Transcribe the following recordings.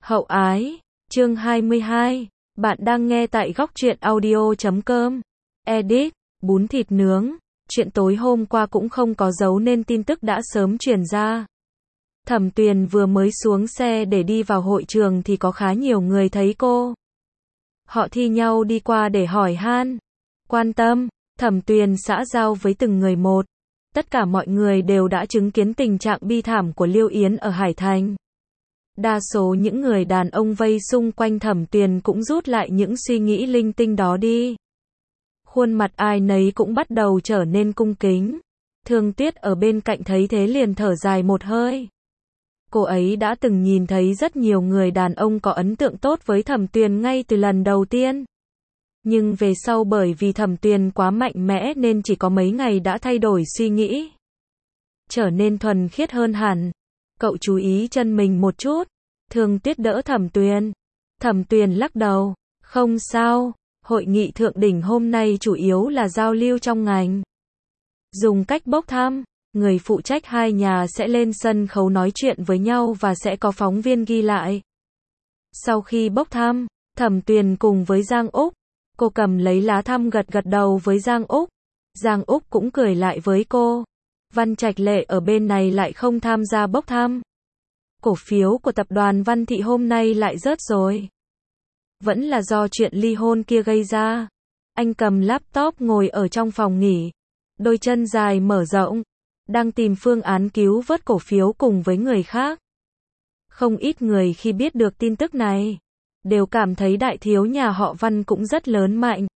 Hậu ái, chương 22, bạn đang nghe tại góc truyện audio.com. Edit, bún thịt nướng, chuyện tối hôm qua cũng không có giấu nên tin tức đã sớm truyền ra. Thẩm Tuyền vừa mới xuống xe để đi vào hội trường thì có khá nhiều người thấy cô. Họ thi nhau đi qua để hỏi han, quan tâm, Thẩm Tuyền xã giao với từng người một. Tất cả mọi người đều đã chứng kiến tình trạng bi thảm của Liêu Yến ở Hải Thành. Đa số những người đàn ông vây xung quanh Thẩm Tuyền cũng rút lại những suy nghĩ linh tinh đó đi. Khuôn mặt ai nấy cũng bắt đầu trở nên cung kính. Thương Tuyết ở bên cạnh thấy thế liền thở dài một hơi. Cô ấy đã từng nhìn thấy rất nhiều người đàn ông có ấn tượng tốt với Thẩm Tuyền ngay từ lần đầu tiên. Nhưng về sau bởi vì Thẩm Tuyền quá mạnh mẽ nên chỉ có mấy ngày đã thay đổi suy nghĩ. Trở nên thuần khiết hơn hẳn. Cậu chú ý chân mình một chút. Thương Tuyết đỡ Thẩm Tuyền. Thẩm Tuyền lắc đầu. Không sao, hội nghị thượng đỉnh hôm nay chủ yếu là giao lưu trong ngành. Dùng cách bốc thăm, người phụ trách hai nhà sẽ lên sân khấu nói chuyện với nhau và sẽ có phóng viên ghi lại. Sau khi bốc thăm, Thẩm Tuyền cùng với Giang Úc, cô cầm lấy lá thăm gật gật đầu với Giang Úc. Giang Úc cũng cười lại với cô. Văn Trạch Lệ ở bên này lại không tham gia bốc thăm. Cổ phiếu của tập đoàn Văn Thị hôm nay lại rớt rồi. Vẫn là do chuyện ly hôn kia gây ra. Anh cầm laptop ngồi ở trong phòng nghỉ. Đôi chân dài mở rộng. Đang tìm phương án cứu vớt cổ phiếu cùng với người khác. Không ít người khi biết được tin tức này. Đều cảm thấy đại thiếu nhà họ Văn cũng rất lớn mạnh.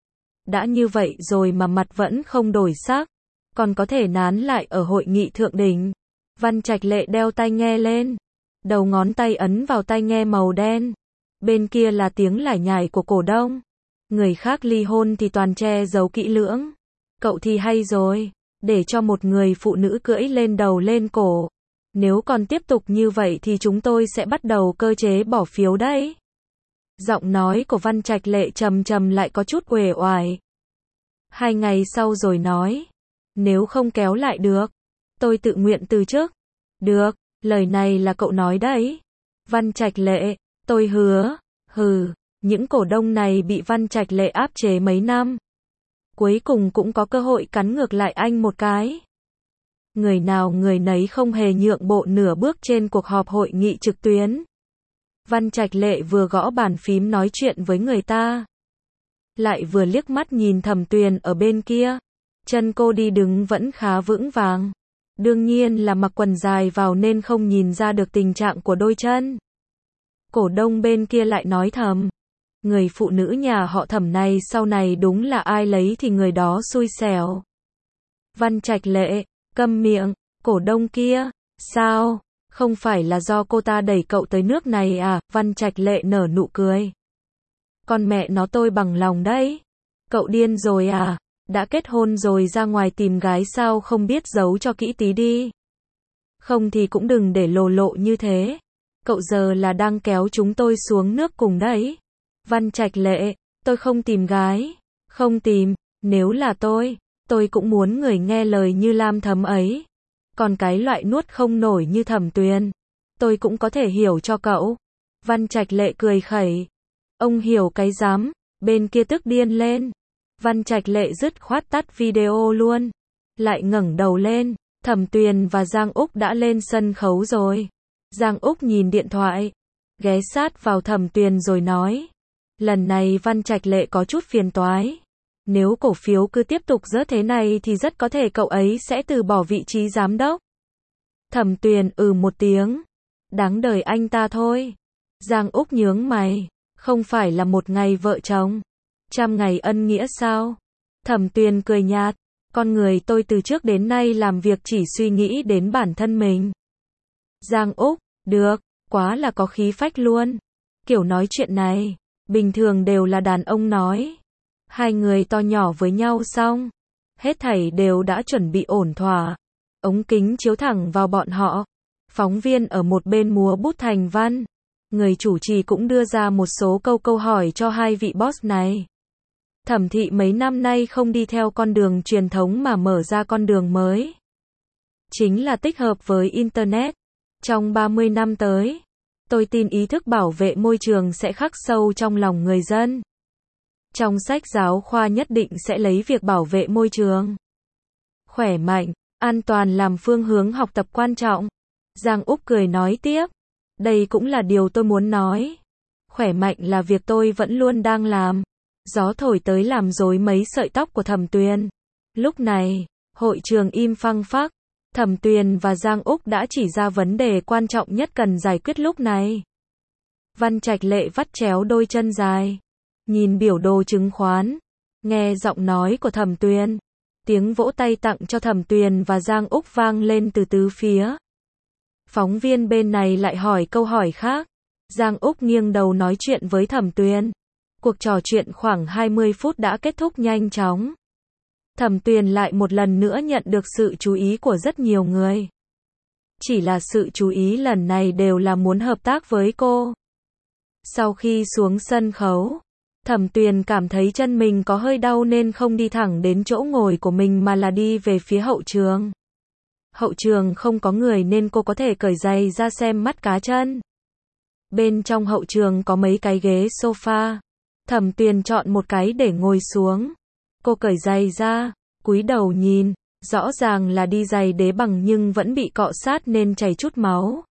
Đã như vậy rồi mà mặt vẫn không đổi sắc. Còn có thể nán lại ở hội nghị thượng đỉnh. Văn Trạch Lệ đeo tai nghe lên. Đầu ngón tay ấn vào tai nghe màu đen. Bên kia là tiếng lải nhải của cổ đông. Người khác ly hôn thì toàn che giấu kỹ lưỡng. Cậu thì hay rồi. Để cho một người phụ nữ cưỡi lên đầu lên cổ. Nếu còn tiếp tục như vậy thì chúng tôi sẽ bắt đầu cơ chế bỏ phiếu đấy. Giọng nói của Văn Trạch Lệ trầm trầm lại có chút uể oải. 2 ngày sau rồi nói. Nếu không kéo lại được, tôi tự nguyện từ chức. Được, lời này là cậu nói đấy. Văn Trạch Lệ, tôi hứa. Những cổ đông này bị Văn Trạch Lệ áp chế mấy năm. Cuối cùng cũng có cơ hội cắn ngược lại anh một cái. Người nào người nấy không hề nhượng bộ nửa bước trên cuộc họp hội nghị trực tuyến. Văn Trạch Lệ vừa gõ bàn phím nói chuyện với người ta. Lại vừa liếc mắt nhìn Thẩm Tuyền ở bên kia. Chân cô đi đứng vẫn khá vững vàng. Đương nhiên là mặc quần dài vào nên không nhìn ra được tình trạng của đôi chân. Cổ đông bên kia lại nói thầm. Người phụ nữ nhà họ Thẩm này sau này đúng là ai lấy thì người đó xui xẻo. Văn Trạch Lệ, câm miệng, cổ đông kia, sao? Không phải là do cô ta đẩy cậu tới nước này à? Văn Trạch Lệ nở nụ cười. Con mẹ nó tôi bằng lòng đấy. Cậu điên rồi à? Đã kết hôn rồi ra ngoài tìm gái sao không biết giấu cho kỹ tí đi. Không thì cũng đừng để lộ như thế. Cậu giờ là đang kéo chúng tôi xuống nước cùng đấy. Văn Trạch Lệ, tôi không tìm gái. Không tìm, nếu là tôi cũng muốn người nghe lời như Lam Thấm ấy. Còn cái loại nuốt không nổi như Thẩm Tuyền, tôi cũng có thể hiểu cho cậu. Văn Trạch Lệ cười khẩy. Ông hiểu cái dám, bên kia tức điên lên. Văn Trạch Lệ dứt khoát tắt video luôn. Lại ngẩng đầu lên, Thẩm Tuyền và Giang Úc đã lên sân khấu rồi. Giang Úc nhìn điện thoại, ghé sát vào Thẩm Tuyền rồi nói. Lần này Văn Trạch Lệ có chút phiền toái. Nếu cổ phiếu cứ tiếp tục rớt thế này thì rất có thể cậu ấy sẽ từ bỏ vị trí giám đốc. Thẩm Tuyền một tiếng. Đáng đời anh ta thôi. Giang Úc nhướng mày. Không phải là một ngày vợ chồng, 100 ngày ân nghĩa sao? Thẩm Tuyền cười nhạt. Con người tôi từ trước đến nay làm việc chỉ suy nghĩ đến bản thân mình. Giang Úc, được, quá là có khí phách luôn. Kiểu nói chuyện này, bình thường đều là đàn ông nói. Hai người to nhỏ với nhau xong. Hết thảy đều đã chuẩn bị ổn thỏa. Ống kính chiếu thẳng vào bọn họ. Phóng viên ở một bên múa bút thành văn. Người chủ trì cũng đưa ra một số câu hỏi cho hai vị boss này. Thẩm thị mấy năm nay không đi theo con đường truyền thống mà mở ra con đường mới. Chính là tích hợp với Internet. Trong 30 năm tới, Tôi tin ý thức bảo vệ môi trường sẽ khắc sâu trong lòng người dân. Trong sách giáo khoa nhất định sẽ lấy việc bảo vệ môi trường, khỏe mạnh, an toàn làm phương hướng học tập quan trọng. Giang Úc cười nói tiếp. Đây cũng là điều tôi muốn nói. Khỏe mạnh là việc tôi vẫn luôn đang làm. Gió thổi tới làm rối mấy sợi tóc của Thẩm Tuyền. Lúc này, hội trường im phăng phắc. Thẩm Tuyền và Giang Úc đã chỉ ra vấn đề quan trọng nhất cần giải quyết lúc này. Văn Trạch Lệ vắt chéo đôi chân dài, nhìn biểu đồ chứng khoán, nghe giọng nói của Thẩm Tuyền. Tiếng vỗ tay tặng cho Thẩm Tuyền và Giang Úc vang lên từ tứ phía. Phóng viên bên này lại hỏi câu hỏi khác. Giang Úc nghiêng đầu nói chuyện với Thẩm Tuyền. Cuộc trò chuyện khoảng 20 phút đã kết thúc nhanh chóng. Thẩm Tuyền lại một lần nữa nhận được sự chú ý của rất nhiều người. Chỉ là sự chú ý lần này đều là muốn hợp tác với cô. Sau khi xuống sân khấu, Thẩm Tuyền cảm thấy chân mình có hơi đau nên không đi thẳng đến chỗ ngồi của mình mà là đi về phía hậu trường. Hậu trường không có người nên cô có thể cởi giày ra xem mắt cá chân. Bên trong hậu trường có mấy cái ghế sofa. Thẩm Tuyền chọn một cái để ngồi xuống. Cô cởi giày ra, cúi đầu nhìn, rõ ràng là đi giày đế bằng nhưng vẫn bị cọ sát nên chảy chút máu.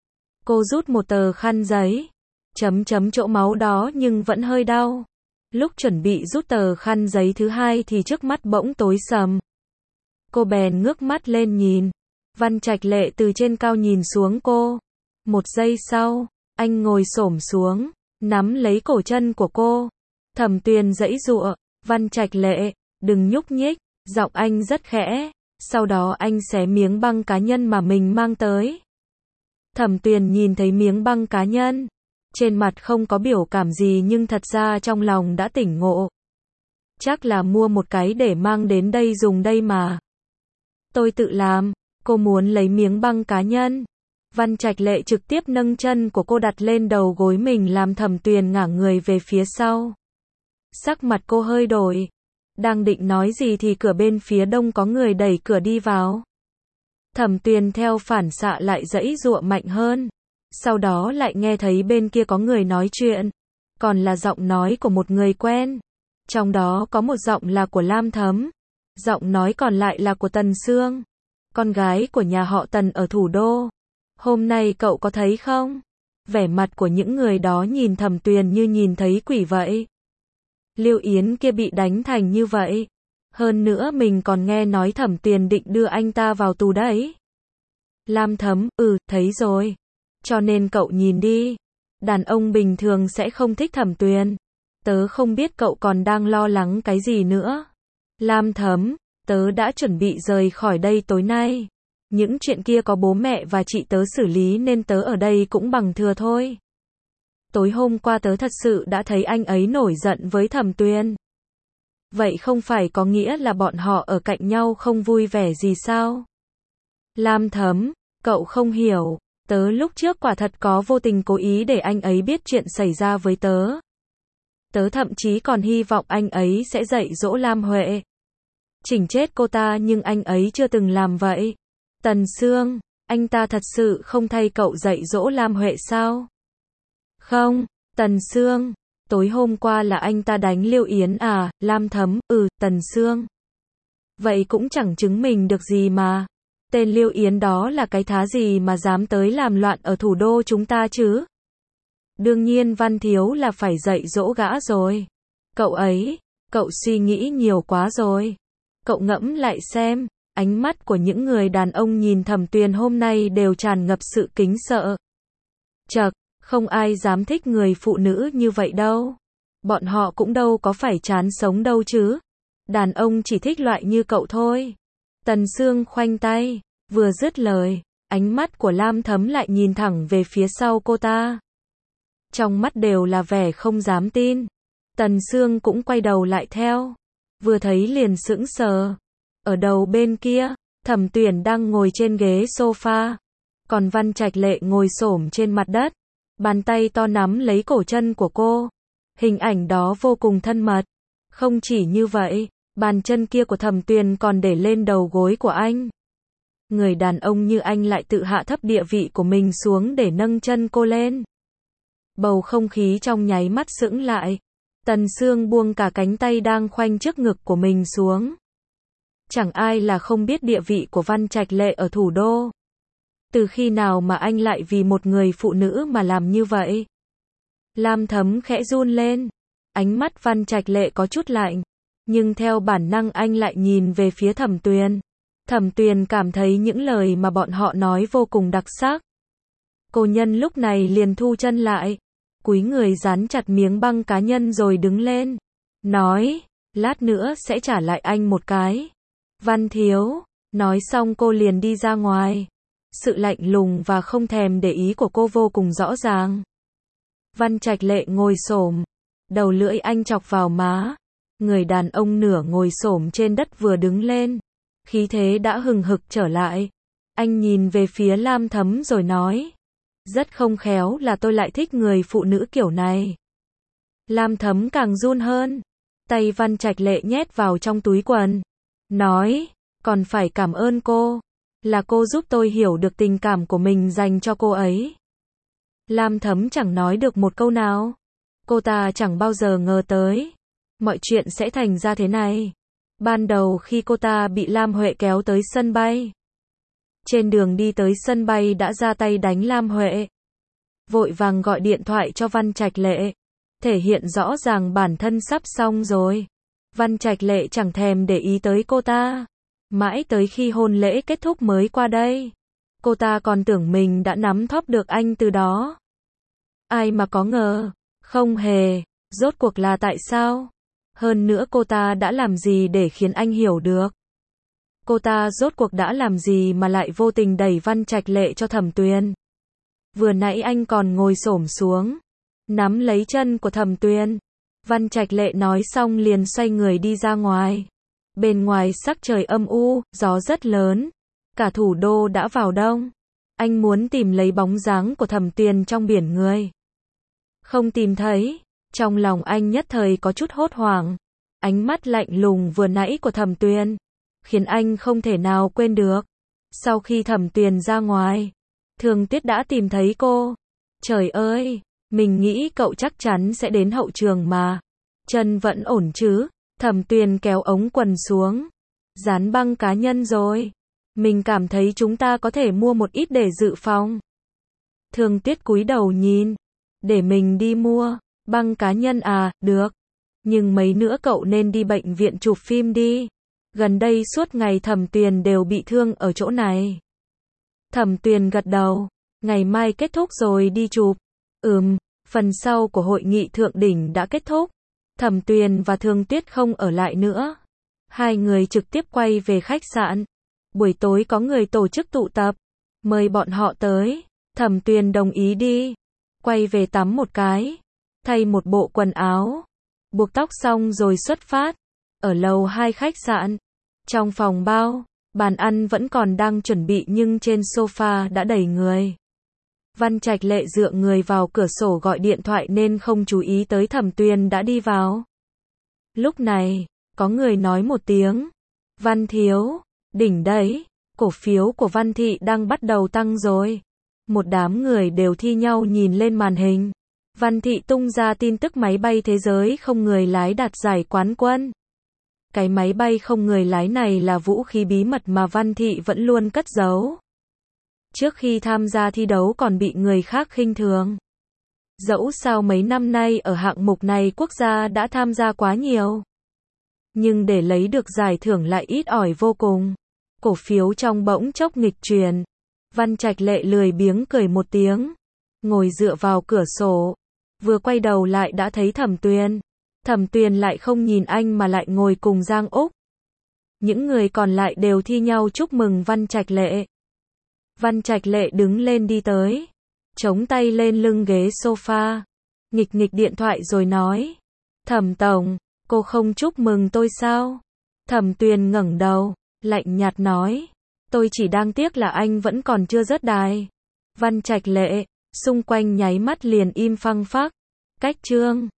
Cô rút một tờ khăn giấy, chấm chỗ máu đó nhưng vẫn hơi đau. Lúc chuẩn bị rút tờ khăn giấy thứ hai thì trước mắt bỗng tối sầm. Cô bèn ngước mắt lên nhìn. Văn Trạch Lệ từ trên cao nhìn xuống cô. Một giây sau, anh ngồi xổm xuống, nắm lấy cổ chân của cô. Thẩm Tuyền giãy giụa. Văn Trạch Lệ, đừng nhúc nhích. Giọng anh rất khẽ. Sau đó anh xé miếng băng cá nhân mà mình mang tới. Thẩm Tuyền nhìn thấy miếng băng cá nhân. Trên mặt không có biểu cảm gì nhưng thật ra trong lòng đã tỉnh ngộ. Chắc là mua một cái để mang đến đây dùng đây mà. Tôi tự làm. Cô muốn lấy miếng băng cá nhân. Văn Trạch Lệ trực tiếp nâng chân của cô đặt lên đầu gối mình làm Thẩm Tuyền ngả người về phía sau. Sắc mặt cô hơi đổi. Đang định nói gì thì cửa bên phía đông có người đẩy cửa đi vào. Thẩm Tuyền theo phản xạ lại giãy giụa mạnh hơn. Sau đó lại nghe thấy bên kia có người nói chuyện. Còn là giọng nói của một người quen. Trong đó có một giọng là của Lam Thấm. Giọng nói còn lại là của Tần Sương, con gái của nhà họ Tần ở thủ đô. Hôm nay cậu có thấy không? Vẻ mặt của những người đó nhìn Thẩm Tuyền như nhìn thấy quỷ vậy. Lưu Yến kia bị đánh thành như vậy. Hơn nữa mình còn nghe nói Thẩm Tuyền định đưa anh ta vào tù đấy. Lam Thấm, thấy rồi. Cho nên cậu nhìn đi. Đàn ông bình thường sẽ không thích Thẩm Tuyền. Tớ không biết cậu còn đang lo lắng cái gì nữa. Lam Thấm, tớ đã chuẩn bị rời khỏi đây tối nay. Những chuyện kia có bố mẹ và chị tớ xử lý nên tớ ở đây cũng bằng thừa thôi. Tối hôm qua tớ thật sự đã thấy anh ấy nổi giận với Thẩm Tuyền. Vậy không phải có nghĩa là bọn họ ở cạnh nhau không vui vẻ gì sao? Lam Thấm, cậu không hiểu. Tớ lúc trước quả thật có vô tình cố ý để anh ấy biết chuyện xảy ra với tớ. Tớ thậm chí còn hy vọng anh ấy sẽ dạy dỗ Lam Huệ. Chỉnh chết cô ta nhưng anh ấy chưa từng làm vậy. Tần Sương, anh ta thật sự không thay cậu dạy dỗ Lam Huệ sao? Không, Tần Sương, tối hôm qua là anh ta đánh Lưu Yến à? Lam Thấm, Tần Sương. Vậy cũng chẳng chứng minh được gì mà. Tên Lưu Yến đó là cái thá gì mà dám tới làm loạn ở thủ đô chúng ta chứ? Đương nhiên Văn Thiếu là phải dạy dỗ gã rồi. Cậu suy nghĩ nhiều quá rồi. Cậu ngẫm lại xem, ánh mắt của những người đàn ông nhìn Thẩm Tuyền hôm nay đều tràn ngập sự kính sợ. Chậc, không ai dám thích người phụ nữ như vậy đâu. Bọn họ cũng đâu có phải chán sống đâu chứ. Đàn ông chỉ thích loại như cậu thôi. Tần Sương khoanh tay, vừa dứt lời, ánh mắt của Lam Thấm lại nhìn thẳng về phía sau cô ta. Trong mắt đều là vẻ không dám tin. Tần Sương cũng quay đầu lại theo. Vừa thấy liền sững sờ. Ở đầu bên kia, Thẩm Tuyền đang ngồi trên ghế sofa. Còn Văn Trạch Lệ ngồi xổm trên mặt đất. Bàn tay to nắm lấy cổ chân của cô. Hình ảnh đó vô cùng thân mật. Không chỉ như vậy, bàn chân kia của Thẩm Tuyền còn để lên đầu gối của anh. Người đàn ông như anh lại tự hạ thấp địa vị của mình xuống để nâng chân cô lên. Bầu không khí trong nháy mắt sững lại. Tần Sương buông cả cánh tay đang khoanh trước ngực của mình xuống. Chẳng ai là không biết địa vị của Văn Trạch Lệ ở thủ đô. Từ khi nào mà anh lại vì một người phụ nữ mà làm như vậy? Lam Thấm khẽ run lên. Ánh mắt Văn Trạch Lệ có chút lạnh. Nhưng theo bản năng anh lại nhìn về phía Thẩm Tuyền. Thẩm Tuyền cảm thấy những lời mà bọn họ nói vô cùng đặc sắc. Cô nhân lúc này liền thu chân lại. Cúi người dán chặt miếng băng cá nhân rồi đứng lên. Nói, lát nữa sẽ trả lại anh một cái. Văn thiếu. Nói xong cô liền đi ra ngoài. Sự lạnh lùng và không thèm để ý của cô vô cùng rõ ràng. Văn Trạch Lệ ngồi xổm. Đầu lưỡi anh chọc vào má. Người đàn ông nửa ngồi xổm trên đất vừa đứng lên. Khí thế đã hừng hực trở lại. Anh nhìn về phía Lam Thấm rồi nói. Rất không khéo là tôi lại thích người phụ nữ kiểu này. Lam Thấm càng run hơn. Tay Văn Trạch Lệ nhét vào trong túi quần. Nói, còn phải cảm ơn cô. Là cô giúp tôi hiểu được tình cảm của mình dành cho cô ấy. Lam Thấm chẳng nói được một câu nào. Cô ta chẳng bao giờ ngờ tới. Mọi chuyện sẽ thành ra thế này. Ban đầu khi cô ta bị Lam Huệ kéo tới sân bay. Trên đường đi tới sân bay đã ra tay đánh Lam Huệ. Vội vàng gọi điện thoại cho Văn Trạch Lệ. Thể hiện rõ ràng bản thân sắp xong rồi. Văn Trạch Lệ chẳng thèm để ý tới cô ta. Mãi tới khi hôn lễ kết thúc mới qua đây. Cô ta còn tưởng mình đã nắm thóp được anh từ đó. Ai mà có ngờ. Không hề. Rốt cuộc là tại sao? Hơn nữa cô ta đã làm gì để khiến anh hiểu được? Cô ta rốt cuộc đã làm gì mà lại vô tình đẩy Văn Trạch Lệ cho Thẩm Tuyền? Vừa nãy anh còn ngồi xổm xuống, nắm lấy chân của Thẩm Tuyền. Văn Trạch Lệ nói xong liền xoay người đi ra ngoài. Bên ngoài sắc trời âm u, gió rất lớn. Cả thủ đô đã vào đông. Anh muốn tìm lấy bóng dáng của Thẩm Tuyền trong biển người. Không tìm thấy. Trong lòng anh nhất thời có chút hốt hoảng. Ánh mắt lạnh lùng vừa nãy của Thẩm Tuyền khiến anh không thể nào quên được. Sau khi Thẩm Tuyền ra ngoài, Thường Tuyết đã tìm thấy cô. Trời ơi, mình nghĩ cậu chắc chắn sẽ đến hậu trường mà. Chân vẫn ổn chứ? Thẩm Tuyền kéo ống quần xuống. Dán băng cá nhân rồi. Mình cảm thấy chúng ta có thể mua một ít để dự phòng. Thường Tuyết cúi đầu nhìn. Để mình đi mua. Băng cá nhân à, được. Nhưng mấy nữa cậu nên đi bệnh viện chụp phim đi. Gần đây suốt ngày Thẩm Tuyền đều bị thương ở chỗ này. Thẩm Tuyền gật đầu. Ngày mai kết thúc rồi đi chụp. Phần sau của hội nghị thượng đỉnh đã kết thúc. Thẩm Tuyền và Thường Tuyết không ở lại nữa. Hai người trực tiếp quay về khách sạn. Buổi tối có người tổ chức tụ tập. Mời bọn họ tới. Thẩm Tuyền đồng ý đi. Quay về tắm một cái. Thay một bộ quần áo. Buộc tóc xong rồi xuất phát. Ở lầu 2 khách sạn. Trong phòng bao, bàn ăn vẫn còn đang chuẩn bị nhưng trên sofa đã đầy người. Văn Trạch Lệ dựa người vào cửa sổ gọi điện thoại nên không chú ý tới Thẩm Tuyền đã đi vào. Lúc này, có người nói một tiếng. Văn thiếu, đỉnh đấy, cổ phiếu của Văn Thị đang bắt đầu tăng rồi. Một đám người đều thi nhau nhìn lên màn hình. Văn Thị tung ra tin tức máy bay thế giới không người lái đạt giải quán quân. Cái máy bay không người lái này là vũ khí bí mật mà Văn Thị vẫn luôn cất giấu. Trước khi tham gia thi đấu còn bị người khác khinh thường. Dẫu sao mấy năm nay ở hạng mục này quốc gia đã tham gia quá nhiều. Nhưng để lấy được giải thưởng lại ít ỏi vô cùng. Cổ phiếu trong bỗng chốc nghịch chuyển. Văn Trạch Lệ lười biếng cười một tiếng. Ngồi dựa vào cửa sổ. Vừa quay đầu lại đã thấy Thẩm Tuyền. Thẩm Tuyền lại không nhìn anh mà lại ngồi cùng Giang Úc. Những người còn lại đều thi nhau chúc mừng Văn Trạch Lệ. Văn Trạch Lệ đứng lên đi tới. Chống tay lên lưng ghế sofa. Nghịch nghịch điện thoại rồi nói. Thẩm tổng, cô không chúc mừng tôi sao? Thẩm Tuyền ngẩng đầu, lạnh nhạt nói. Tôi chỉ đang tiếc là anh vẫn còn chưa rớt đài. Văn Trạch Lệ, xung quanh nháy mắt liền im phăng phắc. Cách chương